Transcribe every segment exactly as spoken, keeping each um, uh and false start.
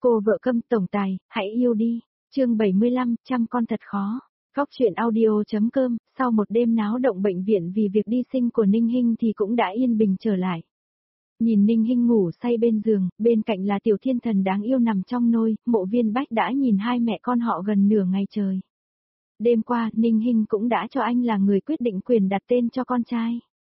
Cô vợ câm tổng tài, hãy yêu đi. Chương bảy mươi lăm, chăm con thật khó. Góc truyện audio.com, sau một đêm náo động bệnh viện vì việc đi sinh của Ninh Hinh thì cũng đã yên bình trở lại. Nhìn Ninh Hinh ngủ say bên giường, bên cạnh là tiểu thiên thần đáng yêu nằm trong nôi, Mộ Viên Bách đã nhìn hai mẹ con họ gần nửa ngày trời. Đêm qua, Ninh Hinh cũng đã cho anh là người quyết định quyền đặt tên cho con trai.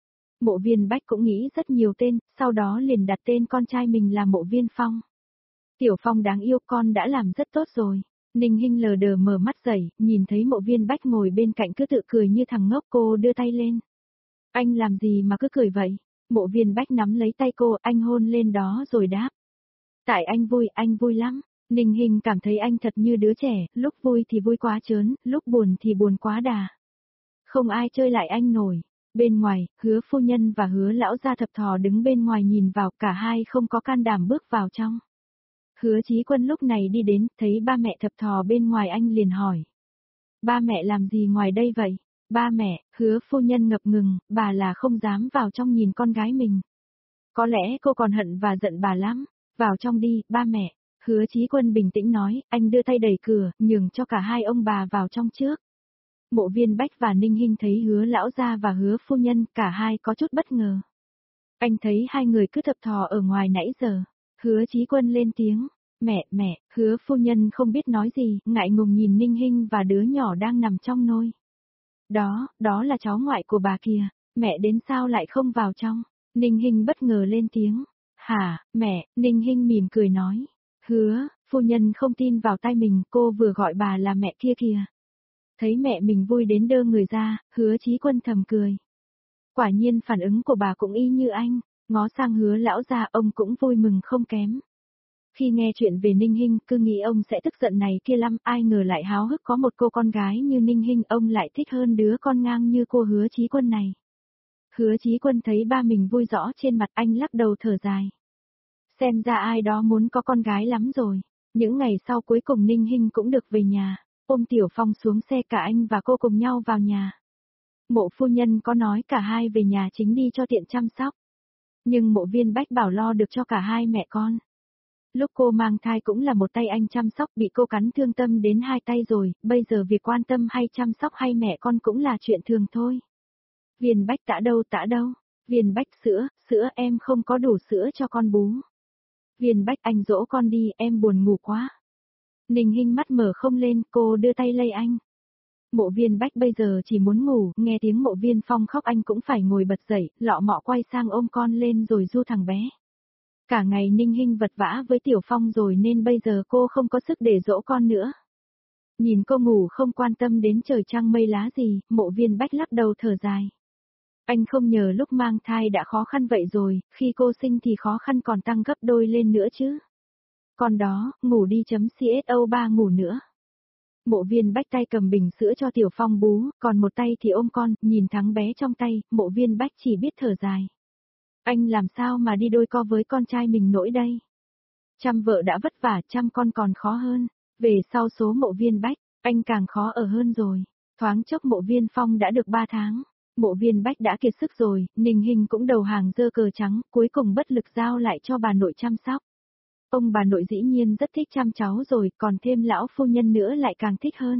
Mộ Viên Bách cũng nghĩ rất nhiều tên, sau đó liền đặt tên con trai mình là Mộ Viên Phong. Tiểu Phong đáng yêu, con đã làm rất tốt rồi. Ninh Hinh lờ đờ mở mắt dậy, nhìn thấy Mộ Viên Bách ngồi bên cạnh cứ tự cười như thằng ngốc, cô đưa tay lên. Anh làm gì mà cứ cười vậy? Mộ Viên Bách nắm lấy tay cô, anh hôn lên đó rồi đáp. Tại anh vui, anh vui lắm. Ninh Hinh cảm thấy anh thật như đứa trẻ, lúc vui thì vui quá trớn, lúc buồn thì buồn quá đà. Không ai chơi lại anh nổi. Bên ngoài, Hứa phu nhân và Hứa lão gia thập thò đứng bên ngoài nhìn vào, cả hai không có can đảm bước vào trong. Hứa Chí Quân lúc này đi đến, thấy ba mẹ thập thò bên ngoài anh liền hỏi. Ba mẹ làm gì ngoài đây vậy? Ba mẹ, Hứa phu nhân ngập ngừng, bà là không dám vào trong nhìn con gái mình. Có lẽ cô còn hận và giận bà lắm. Vào trong đi, ba mẹ. Hứa Chí Quân bình tĩnh nói, anh đưa tay đẩy cửa, nhường cho cả hai ông bà vào trong trước. Mộ Viên Bách và Ninh Hinh thấy Hứa lão gia và Hứa phu nhân, cả hai có chút bất ngờ. Anh thấy hai người cứ thập thò ở ngoài nãy giờ. Hứa Chí Quân lên tiếng, mẹ, mẹ, Hứa phu nhân không biết nói gì, ngại ngùng nhìn Ninh Hinh và đứa nhỏ đang nằm trong nôi. Đó, đó là cháu ngoại của bà kìa, mẹ đến sao lại không vào trong? Ninh Hinh bất ngờ lên tiếng, hả, mẹ, Ninh Hinh mỉm cười nói, Hứa, phu nhân không tin vào tai mình, cô vừa gọi bà là mẹ kia kìa. Thấy mẹ mình vui đến đơ người ra, Hứa Chí Quân thầm cười. Quả nhiên phản ứng của bà cũng y như anh, ngó sang Hứa lão gia, ông cũng vui mừng không kém. Khi nghe chuyện về Ninh Hinh, cứ nghĩ ông sẽ tức giận này kia lắm, ai ngờ lại háo hức có một cô con gái như Ninh Hinh, ông lại thích hơn đứa con ngang như cô Hứa Chí Quân này. Hứa Chí Quân thấy ba mình vui rõ trên mặt, anh lắc đầu thở dài. Xem ra ai đó muốn có con gái lắm rồi. Những ngày sau cuối cùng Ninh Hinh cũng được về nhà, ôm Tiểu Phong xuống xe, cả anh và cô cùng nhau vào nhà. Mộ phu nhân có nói cả hai về nhà chính đi cho tiện chăm sóc. Nhưng Mộ Viên Bách bảo lo được cho cả hai mẹ con. Lúc cô mang thai cũng là một tay anh chăm sóc, bị cô cắn thương tâm đến hai tay rồi, bây giờ việc quan tâm hay chăm sóc hay mẹ con cũng là chuyện thường thôi. Viên Bách tã đâu tã đâu, Viên Bách sữa, sữa em không có đủ sữa cho con bú. Viên Bách anh dỗ con đi, em buồn ngủ quá. Ninh Hinh mắt mở không lên, cô đưa tay lay anh. Mộ Viên Bách bây giờ chỉ muốn ngủ, nghe tiếng Mộ Viên Phong khóc anh cũng phải ngồi bật dậy, lọ mọ quay sang ôm con lên rồi du thằng bé. Cả ngày Ninh Hinh vật vã với Tiểu Phong rồi nên bây giờ cô không có sức để dỗ con nữa. Nhìn cô ngủ không quan tâm đến trời trăng mây lá gì, Mộ Viên Bách lắc đầu thở dài. Anh không nhờ lúc mang thai đã khó khăn vậy rồi, khi cô sinh thì khó khăn còn tăng gấp đôi lên nữa chứ. Còn đó, ngủ đi chấm co ba ngủ nữa. Mộ Viên Bách tay cầm bình sữa cho Tiểu Phong bú, còn một tay thì ôm con, nhìn thằng bé trong tay, Mộ Viên Bách chỉ biết thở dài. Anh làm sao mà đi đôi co với con trai mình nổi đây? Chăm vợ đã vất vả, chăm con còn khó hơn. Về sau số Mộ Viên Bách, anh càng khó ở hơn rồi. Thoáng chốc Mộ Viên Phong đã được ba tháng. Mộ Viên Bách đã kiệt sức rồi, Ninh Hinh cũng đầu hàng giơ cờ trắng, cuối cùng bất lực giao lại cho bà nội chăm sóc. Ông bà nội dĩ nhiên rất thích chăm cháu rồi, còn thêm lão phu nhân nữa lại càng thích hơn.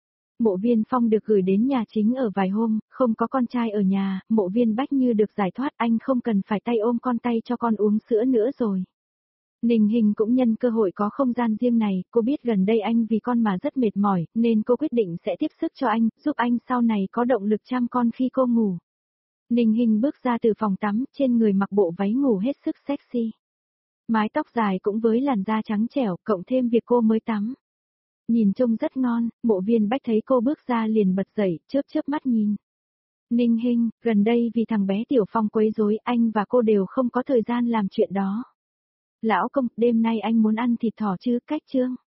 Mộ Viên Phong được gửi đến nhà chính ở vài hôm, không có con trai ở nhà, Mộ Viên Bách như được giải thoát, anh không cần phải tay ôm con tay cho con uống sữa nữa rồi. Ninh Hinh cũng nhân cơ hội có không gian riêng này, cô biết gần đây anh vì con mà rất mệt mỏi, nên cô quyết định sẽ tiếp sức cho anh, giúp anh sau này có động lực chăm con khi cô ngủ. Ninh Hinh bước ra từ phòng tắm, trên người mặc bộ váy ngủ hết sức sexy. Mái tóc dài cũng với làn da trắng trẻo, cộng thêm việc cô mới tắm. Nhìn trông rất ngon, Mộ Viên Bách thấy cô bước ra liền bật dậy, chớp chớp mắt nhìn. Ninh Hinh, gần đây vì thằng bé Tiểu Phong quấy rối, anh và cô đều không có thời gian làm chuyện đó. Lão công, đêm nay anh muốn ăn thịt thỏ chứ, cách chương.